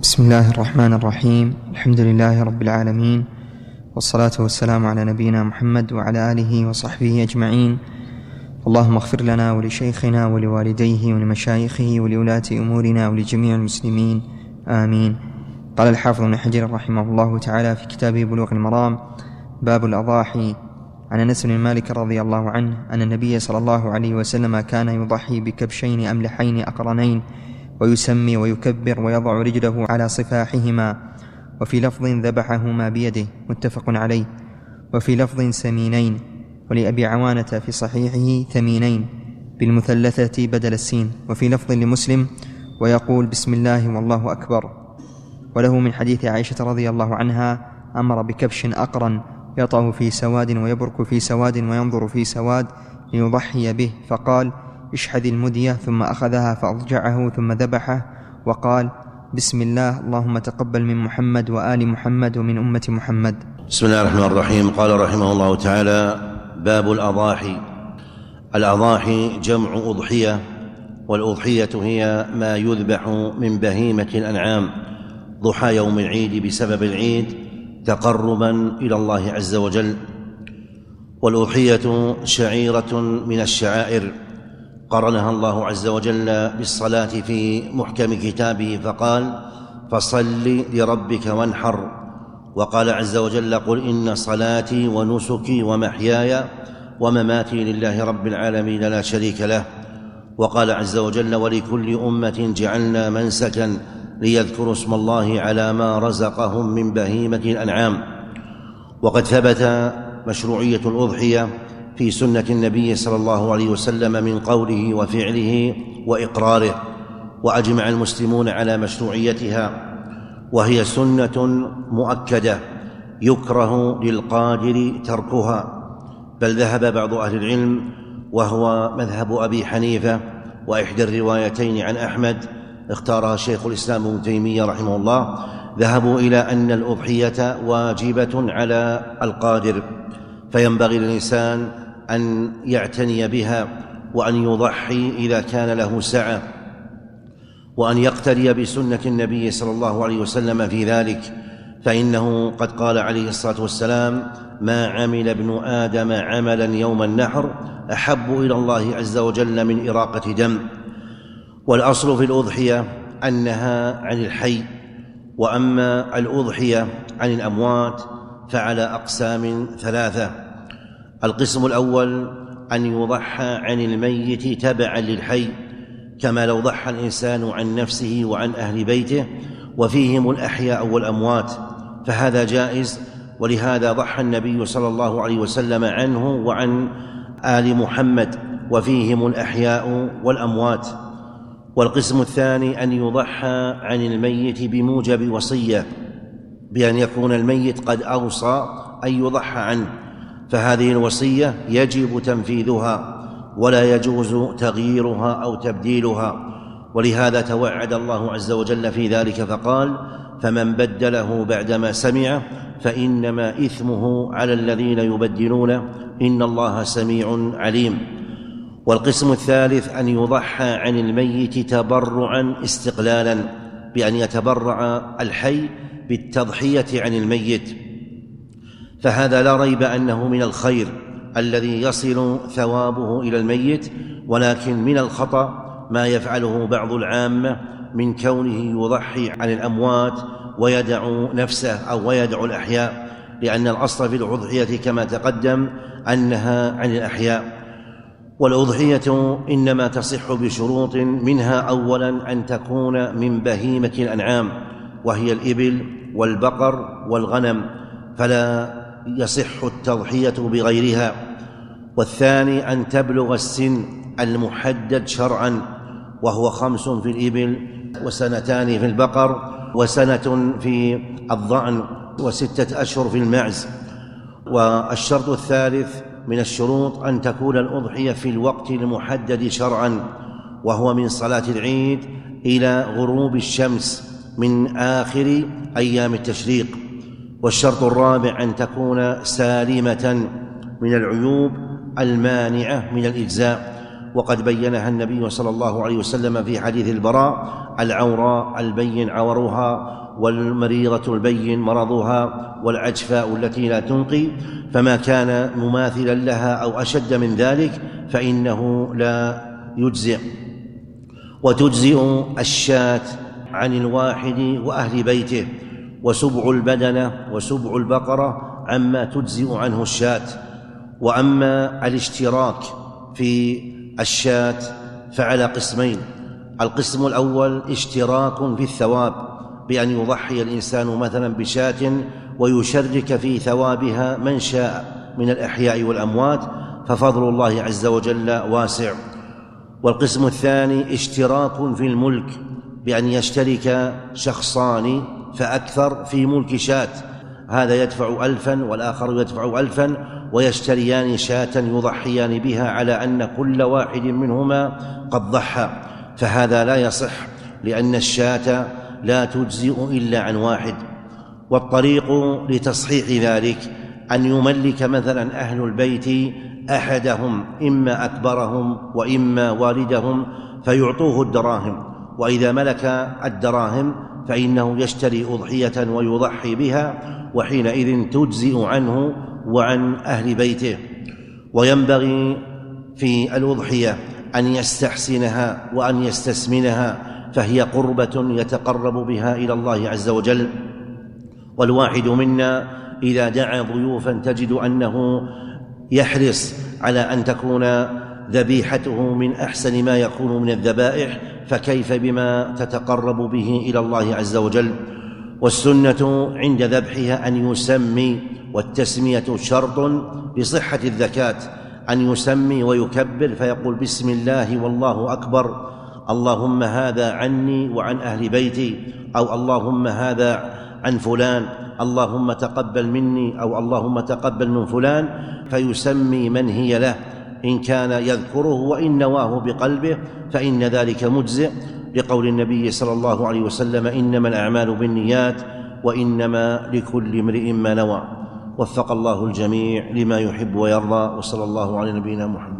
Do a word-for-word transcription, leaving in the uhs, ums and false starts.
بسم الله الرحمن الرحيم. الحمد لله رب العالمين، والصلاة والسلام على نبينا محمد وعلى آله وصحبه أجمعين. اللهم اغفر لنا ولشيخنا ولوالديه ولمشايخه ولولاة أمورنا ولجميع المسلمين، آمين. قال الحافظ ابن حجر رحمه الله تعالى في كتابه بلوغ المرام: باب الأضاحي. عن أنس بن مالك رضي الله عنه أن النبي صلى الله عليه وسلم كان يضحي بكبشين أملحين أقرنين، ويسمي ويكبر ويضع رجله على صفاحهما، وفي لفظ ذبحهما بيده، متفق عليه. وفي لفظ سمينين، ولأبي عوانة في صحيحه ثمينين بالمثلثة بدل السين. وفي لفظ لمسلم: ويقول بسم الله والله أكبر. وله من حديث عائشة رضي الله عنها: أمر بكبش أقرن يطأ في سواد ويبرك في سواد وينظر في سواد ليضحي به، فقال: اشحذ المدية، ثم أخذها فأضجعه ثم ذبحه، وقال: بسم الله اللهم تقبل من محمد وآل محمد ومن أمة محمد. بسم الله الرحمن الرحيم. قال رحمه الله تعالى: باب الأضاحي. الأضاحي جمع أضحية، والأضحية هي ما يذبح من بهيمة الأنعام ضحى يوم العيد بسبب العيد تقربا إلى الله عز وجل. والأضحية شعيرة من الشعائر قرنها الله عز وجل بالصلاة في محكم كتابه فقال: فصل لربك وانحر. وقال عز وجل: قل إن صلاتي ونسكي ومحياي ومماتي لله رب العالمين لا شريك له. وقال عز وجل: ولكل أمة جعلنا منسكا ليذكروا اسم الله على ما رزقهم من بهيمة الأنعام. وقد ثبت مشروعية الأضحية في سنة النبي صلى الله عليه وسلم من قوله وفعله وإقراره، وأجمع المسلمون على مشروعيتها، وهي سنة مؤكدة يكره للقادر تركها، بل ذهب بعض أهل العلم، وهو مذهب أبي حنيفة وإحدى الروايتين عن أحمد اختارها شيخ الإسلام ابن تيمية رحمه الله، ذهبوا إلى أن الأضحية واجبة على القادر، فينبغي للإنسان أن يعتني بها، وأن يضحي إذا كان له سعة، وأن يقتدي بسنة النبي صلى الله عليه وسلم في ذلك، فإنه قد قال عليه الصلاة والسلام: ما عمل ابن آدم عملا يوم النحر أحب إلى الله عز وجل من إراقة دم. والأصل في الأضحية أنها عن الحي، وأما الأضحية عن الأموات فعلى أقسام ثلاثة. القسم الأول أن يضحى عن الميت تبعا للحي، كما لو ضحى الإنسان عن نفسه وعن أهل بيته وفيهم الأحياء والأموات، فهذا جائز، ولهذا ضحى النبي صلى الله عليه وسلم عنه وعن آل محمد وفيهم الأحياء والأموات. والقسم الثاني أن يضحى عن الميت بموجب وصية، بأن يكون الميت قد أوصى أن يضحى عنه، فهذه الوصية يجب تنفيذها ولا يجوز تغييرها أو تبديلها، ولهذا توعد الله عز وجل في ذلك فقال: فمن بدله بعدما سمعه فإنما إثمه على الذين يبدلونه إن الله سميع عليم. والقسم الثالث أن يضحى عن الميت تبرعا استقلالا، بأن يتبرع الحي بالتضحية عن الميت، فهذا لا ريب أنه من الخير الذي يصل ثوابه إلى الميت، ولكن من الخطأ ما يفعله بعض العامة من كونه يضحي عن الأموات ويدع نفسه أو ويدع الأحياء، لأن الأصل في الأضحية كما تقدم أنها عن الأحياء. والأضحية إنما تصح بشروط، منها أولا أن تكون من بهيمة الأنعام، وهي الإبل والبقر والغنم، فلا يصح التضحية بغيرها. والثاني أن تبلغ السن المحدد شرعا، وهو خمس في الإبل وسنتان في البقر وسنة في الضأن وستة أشهر في المعز. والشرط الثالث من الشروط أن تكون الأضحية في الوقت المحدد شرعا، وهو من صلاة العيد إلى غروب الشمس من آخر أيام التشريق. والشرط الرابع أن تكون سالمة من العيوب المانعة من الإجزاء، وقد بينها النبي صلى الله عليه وسلم في حديث البراء: العوراء البين عورها، والمريضة البين مرضها، والعجفاء التي لا تنقي، فما كان مماثلا لها أو أشد من ذلك فإنه لا يجزئ. وتجزئ الشاة عن الواحد وأهل بيته، وسبع البدنة وسبع البقرة عما تجزئ عنه الشاة. وأما الاشتراك في الشاة فعلى قسمين: القسم الأول اشتراك في الثواب، بأن يضحي الإنسان مثلا بشاة ويشرك في ثوابها من شاء من الأحياء والأموات، ففضل الله عز وجل واسع. والقسم الثاني اشتراك في الملك، بأن يشترك شخصان فأكثر في ملك شاة، هذا يدفع ألفا والآخر يدفع ألفا، ويشتريان شاة يضحيان بها على أن كل واحد منهما قد ضحى، فهذا لا يصح، لأن الشاة لا تجزئ إلا عن واحد. والطريق لتصحيح ذلك أن يملك مثلا أهل البيت أحدهم، إما أكبرهم وإما والدهم، فيعطوه الدراهم، وإذا ملك الدراهم فإنه يشتري أضحية ويضحي بها، وحينئذ تجزئ عنه وعن أهل بيته. وينبغي في الأضحية أن يستحسنها وأن يستسمنها، فهي قربة يتقرب بها إلى الله عز وجل. والواحد منا إذا دعا ضيوفا تجد أنه يحرص على أن تكون ذبيحته من أحسن ما يكون من الذبائح، فكيف بما تتقرب به إلى الله عز وجل. والسنة عند ذبحها أن يسمي، والتسمية شرط لصحة الزكاة، أن يسمي ويكبر فيقول: بسم الله والله أكبر، اللهم هذا عني وعن أهل بيتي، أو اللهم هذا عن فلان، اللهم تقبل مني، أو اللهم تقبل من فلان، فيسمي من هي له إن كان يذكره، وإن نواه بقلبه فإن ذلك مجزئ، لقول النبي صلى الله عليه وسلم: إنما الأعمال بالنيات وإنما لكل امرئ ما نوى. وفق الله الجميع لما يحب ويرضى، وصلى الله على نبينا محمد.